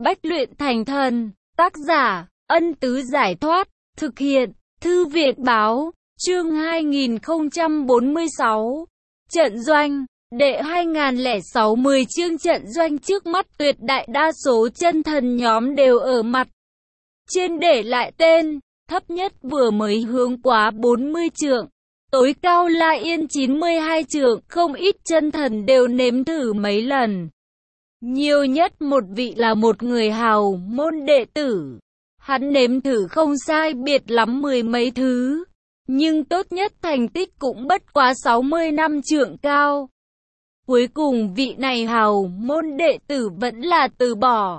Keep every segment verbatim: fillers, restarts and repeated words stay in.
Bách luyện thành thần. Tác giả, Ân Tứ Giải Thoát. Thực hiện, Thư viện Báo. Chương hai nghìn không trăm bốn mươi sáu. Trận doanh. Đệ hai nghìn không trăm lẻ sáu mười chương trận doanh trước mắt tuyệt đại đa số chân thần nhóm đều ở mặt trên để lại tên, thấp nhất vừa mới hướng quá bốn mươi trượng, tối cao La Yên chín mươi hai trượng, không ít chân thần đều nếm thử mấy lần. Nhiều nhất một vị là một người hào môn đệ tử, hắn nếm thử không sai biệt lắm mười mấy thứ, nhưng tốt nhất thành tích cũng bất quá sáu mươi năm trượng cao. Cuối cùng vị này hào môn đệ tử vẫn là từ bỏ.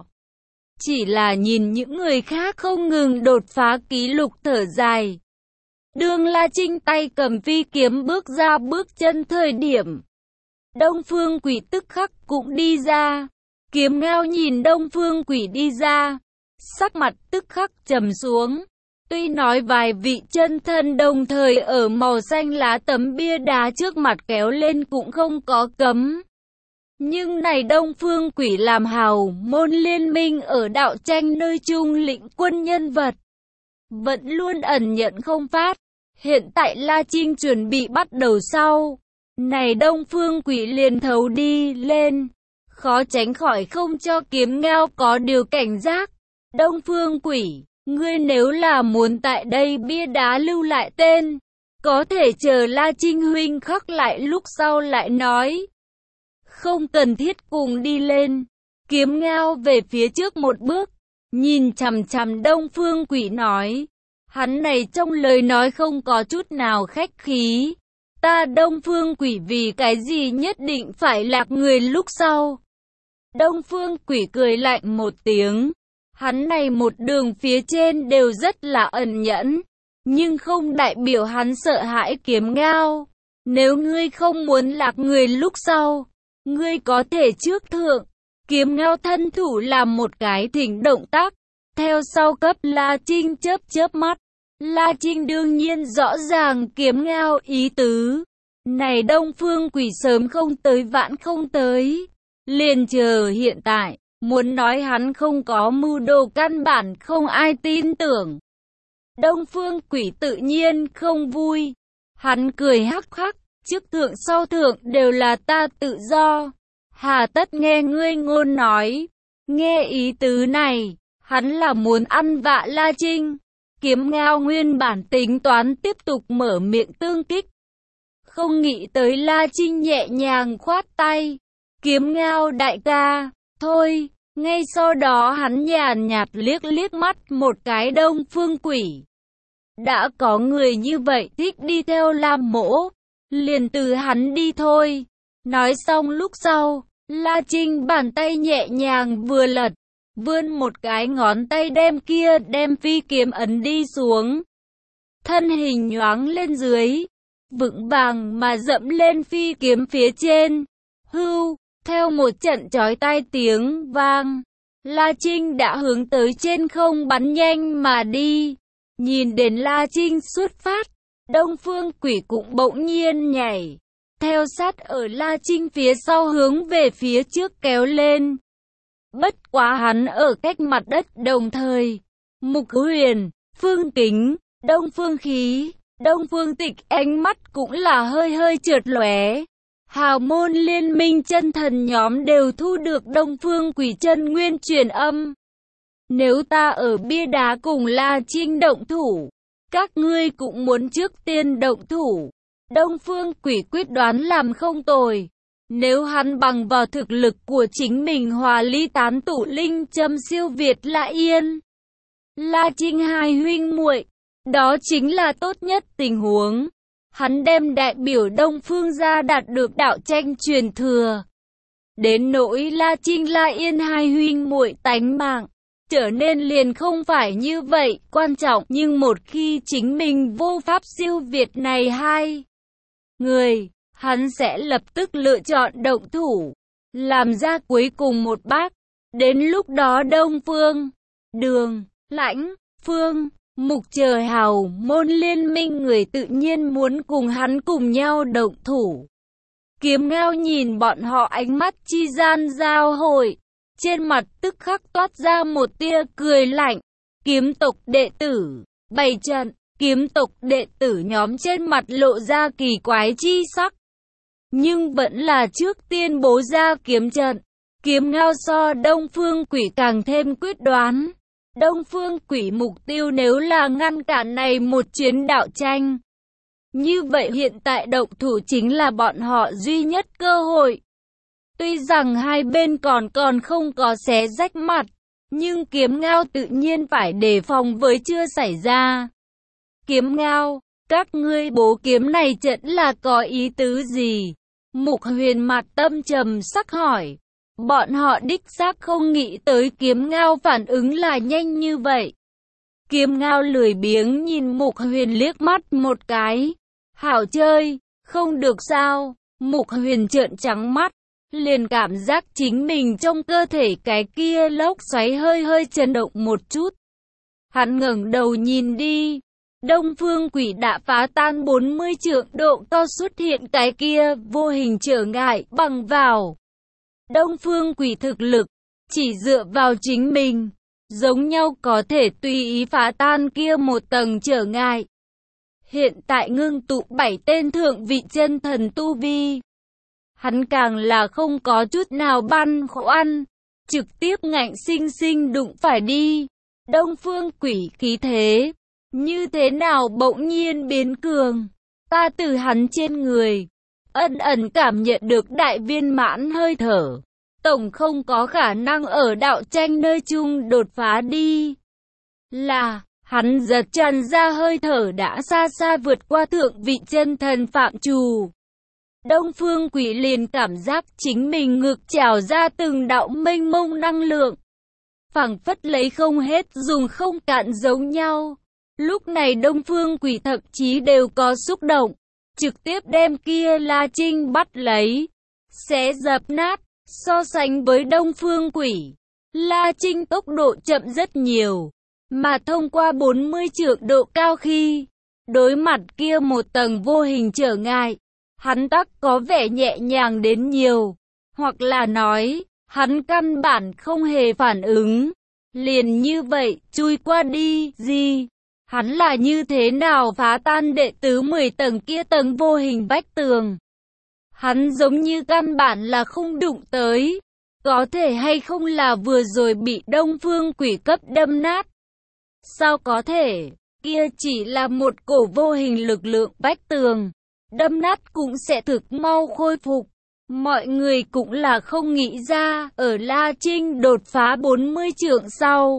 Chỉ là nhìn những người khác không ngừng đột phá kỷ lục thở dài. Đường La Trinh tay cầm phi kiếm bước ra bước chân thời điểm. Đông Phương Quỷ tức khắc cũng đi ra. Kiếm Ngao nhìn Đông Phương Quỷ đi ra, sắc mặt tức khắc trầm xuống. Tuy nói vài vị chân thân đồng thời ở màu xanh lá tấm bia đá trước mặt kéo lên cũng không có cấm. Nhưng này Đông Phương Quỷ làm hào môn liên minh ở đạo tranh nơi trung lĩnh quân nhân vật, vẫn luôn ẩn nhận không phát. Hiện tại La Trinh chuẩn bị bắt đầu sau, này Đông Phương Quỷ liền thấu đi lên, khó tránh khỏi không cho Kiếm Ngao có điều cảnh giác. Đông Phương Quỷ, ngươi nếu là muốn tại đây bia đá lưu lại tên, có thể chờ La Trinh huynh khắc lại lúc sau lại nói. Không cần thiết cùng đi lên. Kiếm Ngao về phía trước một bước, nhìn chằm chằm Đông Phương Quỷ nói. Hắn này trong lời nói không có chút nào khách khí. Ta Đông Phương Quỷ vì cái gì nhất định phải lạc người lúc sau. Đông Phương Quỷ cười lạnh một tiếng. Hắn này một đường phía trên đều rất là ẩn nhẫn, nhưng không đại biểu hắn sợ hãi Kiếm Ngao. Nếu ngươi không muốn lạc người lúc sau, ngươi có thể trước thượng. Kiếm Ngao thân thủ làm một cái thỉnh động tác, theo sau cấp La Trinh chớp chớp mắt. La Trinh đương nhiên rõ ràng Kiếm Ngao ý tứ. Này Đông Phương Quỷ sớm không tới vãn không tới, liền chờ hiện tại. Muốn nói hắn không có mưu đồ căn bản không ai tin tưởng. Đông Phương Quỷ tự nhiên không vui. Hắn cười hắc hắc, trước thượng sau thượng đều là ta tự do. Hà tất nghe ngươi ngôn nói. Nghe ý tứ này, hắn là muốn ăn vạ La Trinh. Kiếm Ngao nguyên bản tính toán tiếp tục mở miệng tương kích. Không nghĩ tới La Trinh nhẹ nhàng khoát tay. Kiếm Ngao đại ca, thôi. Ngay sau đó hắn nhàn nhạt liếc liếc mắt một cái Đông Phương Quỷ. Đã có người như vậy thích đi theo Lam Mỗ, liền từ hắn đi thôi. Nói xong lúc sau, La Trinh bàn tay nhẹ nhàng vừa lật, vươn một cái ngón tay đem kia đem phi kiếm ấn đi xuống. Thân hình nhoáng lên dưới, vững vàng mà dẫm lên phi kiếm phía trên. Hưu! Theo một trận chói tai tiếng vang, La Trinh đã hướng tới trên không bắn nhanh mà đi. Nhìn đến La Trinh xuất phát, Đông Phương Quỷ cũng bỗng nhiên nhảy, theo sát ở La Trinh phía sau hướng về phía trước kéo lên. Bất quá hắn ở cách mặt đất đồng thời, Mục Huyền, Phương Kính, Đông Phương Khí, Đông Phương Tịch ánh mắt cũng là hơi hơi chợt lóe. Hào môn liên minh chân thần nhóm đều thu được Đông Phương Quỷ chân nguyên truyền âm. Nếu ta ở bia đá cùng La Trinh động thủ, các ngươi cũng muốn trước tiên động thủ. Đông Phương Quỷ quyết đoán làm không tồi. Nếu hắn bằng vào thực lực của chính mình hòa ly tán tụ linh châm siêu việt La Yên, La Trinh hai huynh muội, đó chính là tốt nhất tình huống. Hắn đem đại biểu Đông Phương gia đạt được đạo tranh truyền thừa. Đến nỗi La Trinh La Yên hai huynh muội tánh mạng, trở nên liền không phải như vậy quan trọng. Nhưng một khi chính mình vô pháp siêu việt này hai người, hắn sẽ lập tức lựa chọn động thủ, làm ra cuối cùng một bác. Đến lúc đó Đông Phương, Đường, Lãnh, Phương, Mục chờ hào môn liên minh người tự nhiên muốn cùng hắn cùng nhau động thủ. Kiếm Ngao nhìn bọn họ ánh mắt chi gian giao hội, trên mặt tức khắc toát ra một tia cười lạnh. Kiếm tộc đệ tử, bày trận, kiếm tộc đệ tử nhóm trên mặt lộ ra kỳ quái chi sắc. Nhưng vẫn là trước tiên bố ra kiếm trận. Kiếm Ngao so Đông Phương Quỷ càng thêm quyết đoán. Đông Phương Quỷ mục tiêu nếu là ngăn cản này một chuyến đạo tranh. Như vậy hiện tại động thủ chính là bọn họ duy nhất cơ hội. Tuy rằng hai bên còn còn không có xé rách mặt, nhưng Kiếm Ngao tự nhiên phải đề phòng với chưa xảy ra. Kiếm Ngao, các ngươi bố kiếm này trận là có ý tứ gì? Mục Huyền mặt tâm trầm sắc hỏi. Bọn họ đích xác không nghĩ tới Kiếm Ngao phản ứng là nhanh như vậy. Kiếm Ngao lười biếng nhìn Mục Huyền liếc mắt một cái. Hảo chơi, không được sao? Mục Huyền trợn trắng mắt, liền cảm giác chính mình trong cơ thể cái kia lốc xoáy hơi hơi chấn động một chút. Hắn ngẩng đầu nhìn đi. Đông Phương Quỷ đã phá tan bốn mươi trượng độ cao xuất hiện cái kia vô hình trở ngại bằng vào. Đông Phương Quỷ thực lực, chỉ dựa vào chính mình, giống nhau có thể tùy ý phá tan kia một tầng trở ngại. Hiện tại ngưng tụ bảy tên thượng vị chân thần tu vi. Hắn càng là không có chút nào băn khoăn, trực tiếp ngạnh sinh sinh đụng phải đi. Đông Phương Quỷ khí thế, như thế nào bỗng nhiên biến cường. Ta từ hắn trên người, ẩn ẩn cảm nhận được đại viên mãn hơi thở. Tổng không có khả năng ở đạo tranh nơi chung đột phá đi. Là, hắn giật tràn ra hơi thở đã xa xa vượt qua thượng vị chân thần phạm trù. Đông Phương Quỷ liền cảm giác chính mình ngực trào ra từng đạo mênh mông năng lượng. Phảng phất lấy không hết dùng không cạn giống nhau. Lúc này Đông Phương Quỷ thậm chí đều có xúc động. Trực tiếp đem kia La Trinh bắt lấy. Xé dập nát. So sánh với Đông Phương Quỷ, La Trinh tốc độ chậm rất nhiều. Mà thông qua bốn mươi trượng độ cao khi đối mặt kia một tầng vô hình trở ngại, hắn tắc có vẻ nhẹ nhàng đến nhiều. Hoặc là nói, hắn căn bản không hề phản ứng. Liền như vậy, chui qua đi, gì? Hắn là như thế nào phá tan đệ tứ mười tầng kia tầng vô hình vách tường? Hắn giống như căn bản là không đụng tới. Có thể hay không là vừa rồi bị Đông Phương Quỷ cấp đâm nát? Sao có thể? Kia chỉ là một cổ vô hình lực lượng vách tường. Đâm nát cũng sẽ thực mau khôi phục. Mọi người cũng là không nghĩ ra, ở La Trinh đột phá bốn mươi trượng sau.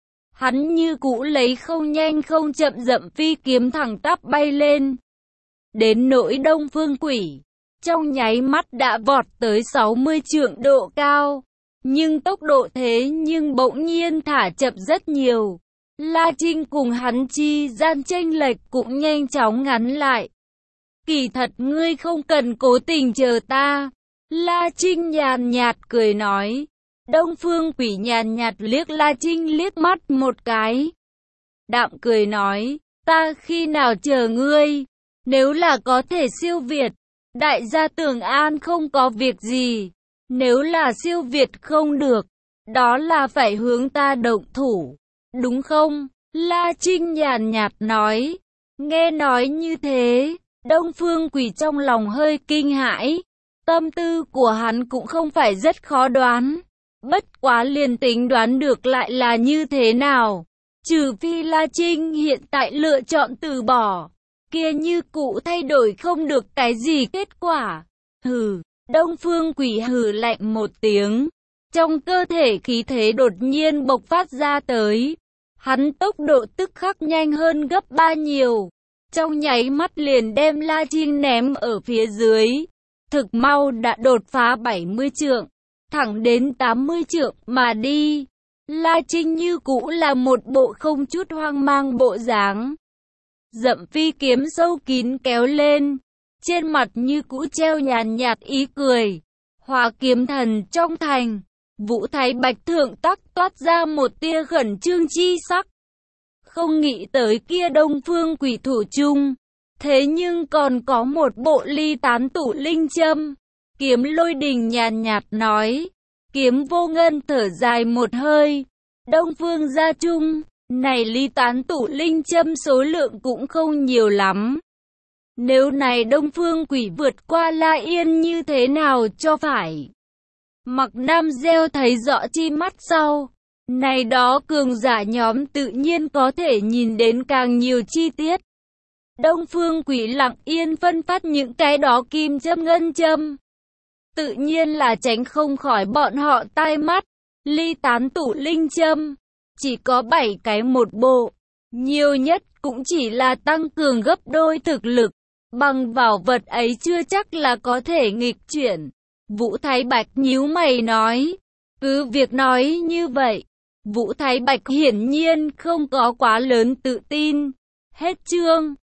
Hắn như cũ lấy không nhanh không chậm dậm phi kiếm thẳng tắp bay lên. Đến nỗi Đông Phương Quỷ, trong nháy mắt đã vọt tới sáu mươi trượng độ cao. Nhưng tốc độ thế nhưng bỗng nhiên thả chậm rất nhiều. La Trinh cùng hắn chi gian chênh lệch cũng nhanh chóng ngắn lại. Kỳ thật ngươi không cần cố tình chờ ta. La Trinh nhàn nhạt cười nói. Đông Phương Quỷ nhàn nhạt liếc La Trinh liếc mắt một cái. Đạm cười nói, ta khi nào chờ ngươi? Nếu là có thể siêu việt, đại gia Tưởng An không có việc gì. Nếu là siêu việt không được, đó là phải hướng ta động thủ, đúng không? La Trinh nhàn nhạt nói. Nghe nói như thế, Đông Phương Quỷ trong lòng hơi kinh hãi. Tâm tư của hắn cũng không phải rất khó đoán. Bất quá liền tính đoán được lại là như thế nào. Trừ phi La Trinh hiện tại lựa chọn từ bỏ, kia như cũ thay đổi không được cái gì kết quả. Hừ, Đông Phương Quỷ hừ lạnh một tiếng. Trong cơ thể khí thế đột nhiên bộc phát ra tới. Hắn tốc độ tức khắc nhanh hơn gấp ba nhiều. Trong nháy mắt liền đem La Trinh ném ở phía dưới. Thực mau đã đột phá bảy mươi trượng, thẳng đến tám mươi trượng mà đi. La Trinh như cũ là một bộ không chút hoang mang bộ dáng. Dậm phi kiếm sâu kín kéo lên, trên mặt như cũ treo nhàn nhạt ý cười. Hỏa kiếm thần trong thành, Vũ Thái Bạch thượng tắc toát ra một tia khẩn trương chi sắc. Không nghĩ tới kia Đông Phương Quỷ thủ chung, thế nhưng còn có một bộ ly tán tụ linh châm. Kiếm Lôi Đình nhàn nhạt nói, Kiếm Vô Ngân thở dài một hơi. Đông Phương Gia Trung, này ly tán tụ linh châm số lượng cũng không nhiều lắm. Nếu này Đông Phương Quỷ vượt qua La Yên như thế nào cho phải? Mặc Nam gieo thấy rõ chi mắt sau. Này đó cường giả nhóm tự nhiên có thể nhìn đến càng nhiều chi tiết. Đông Phương Quỷ lặng yên phân phát những cái đó kim châm ngân châm. Tự nhiên là tránh không khỏi bọn họ tai mắt. Ly tán tụ linh châm chỉ có bảy cái một bộ, nhiều nhất cũng chỉ là tăng cường gấp đôi thực lực. Bằng vào vật ấy chưa chắc là có thể nghịch chuyển. Vũ Thái Bạch nhíu mày nói. Cứ việc nói như vậy, Vũ Thái Bạch hiển nhiên không có quá lớn tự tin. Hết chương.